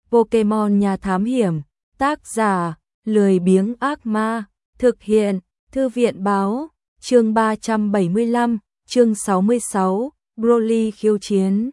Pokemon nhà thám hiểm, tác giả, lười biếng ác ma, thực hiện, thư viện báo, chương 375, chương 66, Broly khiêu chiến.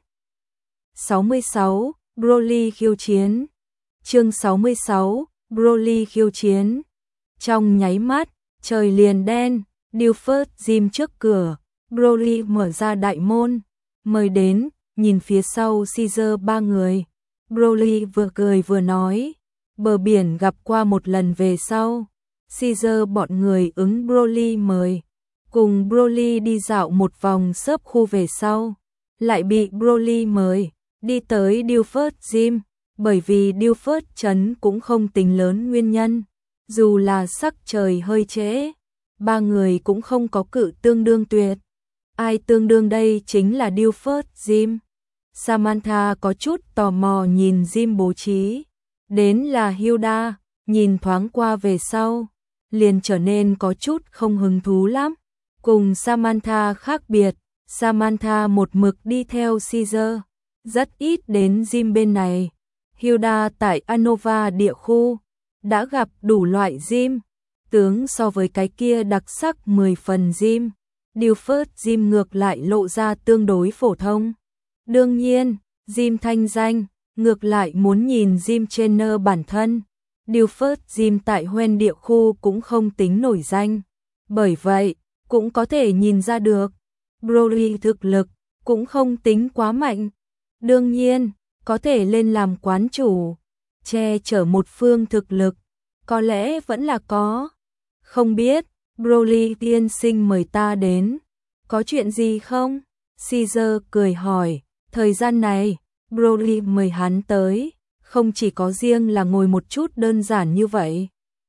66, Broly khiêu chiến. Chương 66, Broly khiêu chiến. Trong nháy mắt, trời liền đen, Dilphert Gym trước cửa, Broly mở ra đại môn, mời đến, nhìn phía sau Caesar ba người. Broly vừa cười vừa nói, bờ biển gặp qua một lần về sau. Caesar bọn người ứng Broly mời, cùng Broly đi dạo một vòng xớp khu về sau, lại bị Broly mời, đi tới Dilphert Gym, bởi vì Dilphert trấn cũng không tính lớn nguyên nhân, dù là sắc trời hơi trễ, ba người cũng không có cự tương đương tuyệt. Ai tương đương đây chính là Dilphert Gym. Samantha có chút tò mò nhìn gym bố trí, đến là Hilda, nhìn thoáng qua về sau, liền trở nên có chút không hứng thú lắm. Cùng Samantha khác biệt, Samantha một mực đi theo Caesar, rất ít đến gym bên này. Hilda tại Anova địa khu, đã gặp đủ loại gym, tướng so với cái kia đặc sắc 10 phần gym. Dilphert Gym ngược lại lộ ra tương đối phổ thông. Đương nhiên, gym thanh danh, ngược lại muốn nhìn gym trainer bản thân. Dilphert Gym tại Hoenn địa khu cũng không tính nổi danh. Bởi vậy, cũng có thể nhìn ra được, Broly thực lực cũng không tính quá mạnh. Đương nhiên, có thể lên làm quán chủ, che chở một phương thực lực, có lẽ vẫn là có. Không biết, Broly tiên sinh mời ta đến, có chuyện gì không? Caesar cười hỏi, thời gian này, Broly mời hắn tới, không chỉ có riêng là ngồi một chút đơn giản như vậy.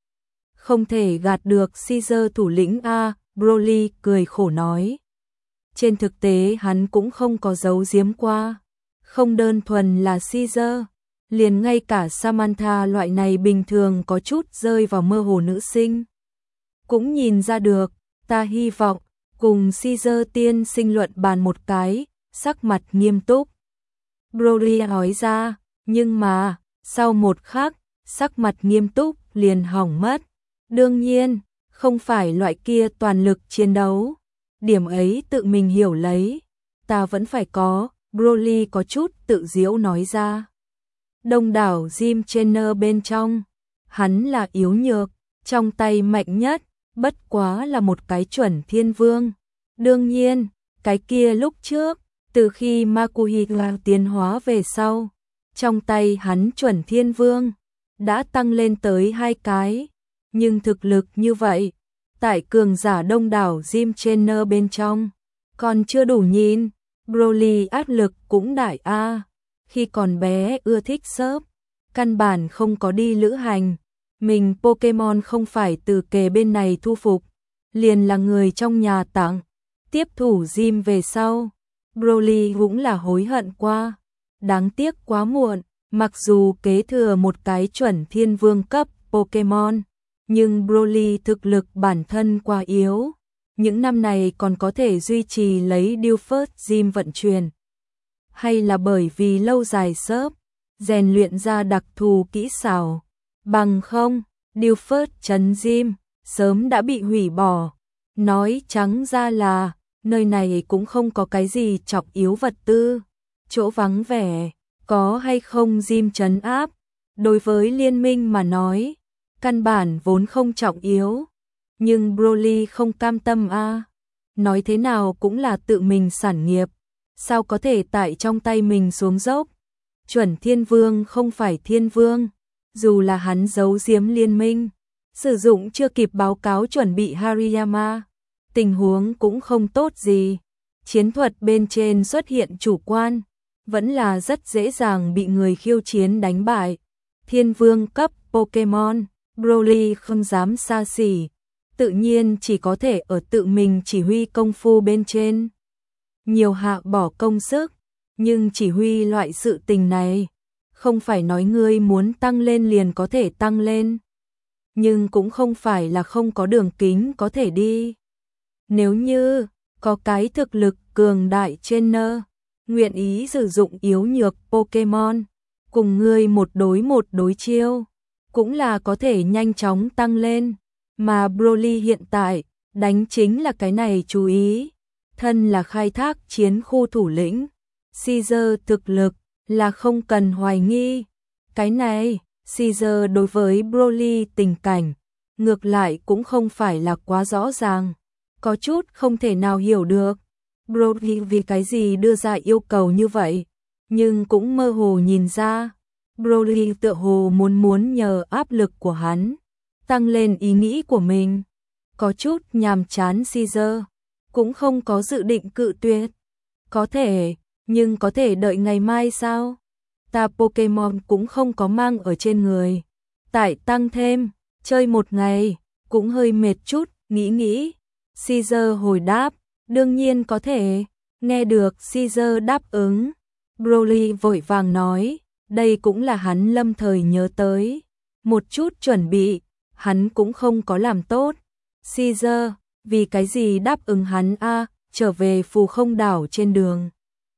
Không thể gạt được Caesar thủ lĩnh a, Broly cười khổ nói. Trên thực tế hắn cũng không có giấu giếm qua, không đơn thuần là Caesar, liền ngay cả Samantha loại này bình thường có chút rơi vào mơ hồ nữ sinh cũng nhìn ra được. Ta hy vọng cùng Caesar tiên sinh luận bàn một cái, sắc mặt nghiêm túc. Broly nói ra, nhưng mà, sau một khắc, sắc mặt nghiêm túc liền hỏng mất. Đương nhiên, không phải loại kia toàn lực chiến đấu. Điểm ấy tự mình hiểu lấy, ta vẫn phải có, Broly có chút tự giễu nói ra. Đông đảo gym trainer bên trong, hắn là yếu nhược, trong tay mạnh nhất, bất quá là một cái chuẩn thiên vương. Đương nhiên, cái kia lúc trước, từ khi Makuhita tiến hóa về sau, trong tay hắn chuẩn thiên vương, đã tăng lên tới 2 cái. Nhưng thực lực như vậy, tại cường giả đông đảo gym trainer bên trong, còn chưa đủ nhìn. Broly áp lực cũng đại a. Khi còn bé ưa thích surf, căn bản không có đi lữ hành. Mình Pokemon không phải từ kề bên này thu phục, liền là người trong nhà tặng. Tiếp thủ gym về sau, Broly cũng là hối hận qua. Đáng tiếc quá muộn, mặc dù kế thừa một cái chuẩn thiên vương cấp Pokemon, nhưng Broly thực lực bản thân quá yếu. Những năm này còn có thể duy trì lấy Dilphert Gym vận chuyển, hay là bởi vì lâu dài surf, rèn luyện ra đặc thù kỹ xảo. Bằng không, Dilphert trấn Gym sớm đã bị hủy bỏ. Nói trắng ra là, nơi này cũng không có cái gì trọng yếu vật tư. Chỗ vắng vẻ, có hay không Gym trấn áp, đối với liên minh mà nói, căn bản vốn không trọng yếu. Nhưng Broly không cam tâm a. Nói thế nào cũng là tự mình sản nghiệp, sao có thể tại trong tay mình xuống dốc. Chuẩn thiên vương không phải thiên vương, dù là hắn giấu giếm liên minh, sử dụng chưa kịp báo cáo chuẩn bị Hariyama, tình huống cũng không tốt gì. Chiến thuật bên trên xuất hiện chủ quan, vẫn là rất dễ dàng bị người khiêu chiến đánh bại. Thiên vương cấp Pokemon, Broly không dám xa xỉ, tự nhiên chỉ có thể ở tự mình chỉ huy công phu bên trên. Nhiều hạ bỏ công sức, nhưng chỉ huy loại sự tình này, không phải nói ngươi muốn tăng lên liền có thể tăng lên, nhưng cũng không phải là không có đường kính có thể đi. Nếu như có cái thực lực cường đại trainer, nguyện ý sử dụng yếu nhược Pokemon, cùng ngươi một đối chiêu, cũng là có thể nhanh chóng tăng lên, mà Broly hiện tại đánh chính là cái này chú ý, thân là khai thác chiến khu thủ lĩnh, Caesar thực lực là không cần hoài nghi. Cái này, Caesar đối với Broly tình cảnh, ngược lại cũng không phải là quá rõ ràng, có chút không thể nào hiểu được. Broly vì cái gì đưa ra yêu cầu như vậy, nhưng cũng mơ hồ nhìn ra, Broly tựa hồ muốn nhờ áp lực của hắn, tăng lên ý nghĩ của mình. Có chút nhàm chán Caesar, cũng không có dự định cự tuyệt. Có thể, nhưng có thể đợi ngày mai sao? Ta Pokemon cũng không có mang ở trên người. Tại tăng thêm, chơi một ngày, cũng hơi mệt chút, nghĩ. Caesar hồi đáp, đương nhiên có thể. Nghe được Caesar đáp ứng, Broly vội vàng nói, đây cũng là hắn lâm thời nhớ tới. Một chút chuẩn bị, hắn cũng không có làm tốt. Caesar, vì cái gì đáp ứng hắn a? Trở về Phù Không đảo trên đường.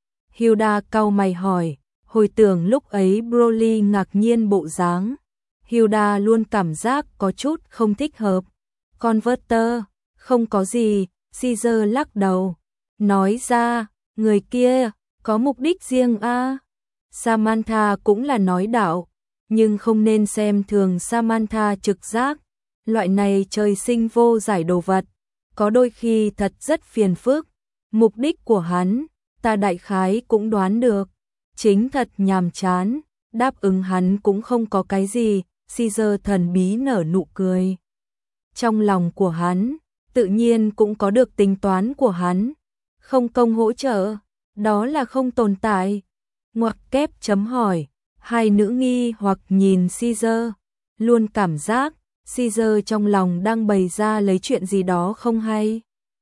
Hilda cau mày hỏi, hồi tưởng lúc ấy Broly ngạc nhiên bộ dáng. Hilda luôn cảm giác có chút không thích hợp. Converter, không có gì, Caesar lắc đầu. Nói ra, người kia, có mục đích riêng a. Samantha cũng là nói đạo, nhưng không nên xem thường Samantha trực giác. Loại này trời sinh vô giải đồ vật, có đôi khi thật rất phiền phức. Mục đích của hắn, ta đại khái cũng đoán được. Chính thật nhàm chán, đáp ứng hắn cũng không có cái gì. Caesar thần bí nở nụ cười. Trong lòng của hắn, tự nhiên cũng có được tính toán của hắn. Không công hỗ trợ, đó là không tồn tại. Ngoặc kép chấm hỏi, hai nữ nghi hoặc nhìn Caesar, luôn cảm giác Caesar trong lòng đang bày ra lấy chuyện gì đó không hay.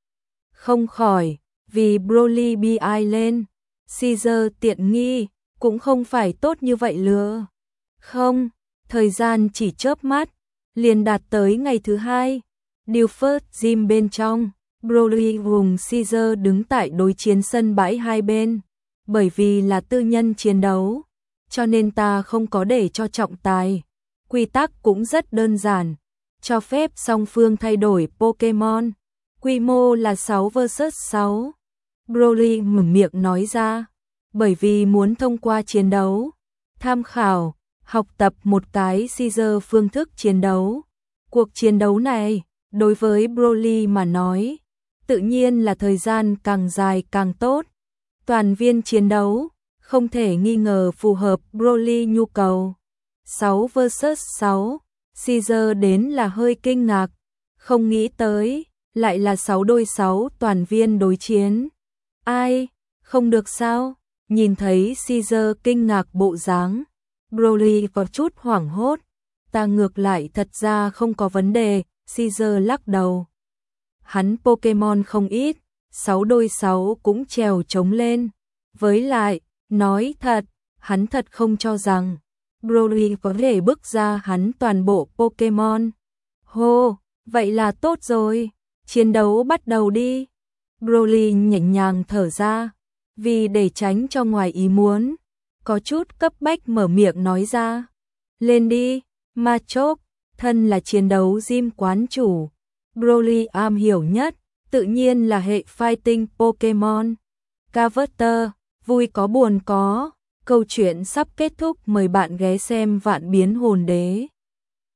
Không khỏi, vì Broly bi ai lên, Caesar tiện nghi, cũng không phải tốt như vậy lừa. Không, thời gian chỉ chớp mắt, liền đạt tới ngày thứ hai. Dilfert Gym bên trong, Broly cùng Caesar đứng tại đối chiến sân bãi hai bên. Bởi vì là tư nhân chiến đấu, cho nên ta không có để cho trọng tài. Quy tắc cũng rất đơn giản, cho phép song phương thay đổi Pokemon. Quy mô là 6 vs 6. Broly mở miệng nói ra, bởi vì muốn thông qua chiến đấu, tham khảo, học tập một cái Caesar phương thức chiến đấu. Cuộc chiến đấu này, đối với Broly mà nói, tự nhiên là thời gian càng dài càng tốt. Toàn viên chiến đấu, không thể nghi ngờ phù hợp Broly nhu cầu. 6 vs 6, Caesar đến là hơi kinh ngạc, không nghĩ tới, lại là 6 đôi 6 toàn viên đối chiến. Ai, không được sao? Nhìn thấy Caesar kinh ngạc bộ dáng, Broly có chút hoảng hốt. Ta ngược lại thật ra không có vấn đề, Caesar lắc đầu. Hắn Pokemon không ít, 6 đôi 6 cũng trèo trống lên. Với lại, nói thật, hắn thật không cho rằng Broly có thể bước ra hắn toàn bộ Pokemon. Hô, vậy là tốt rồi, chiến đấu bắt đầu đi. Broly nhẹ nhàng thở ra, vì để tránh cho ngoài ý muốn, có chút cấp bách mở miệng nói ra. Lên đi, Machoke, thân là chiến đấu gym quán chủ. Broly am hiểu nhất, tự nhiên là hệ fighting Pokemon. Carver, vui có buồn có, câu chuyện sắp kết thúc, mời bạn ghé xem Vạn Biến Hồn Đế.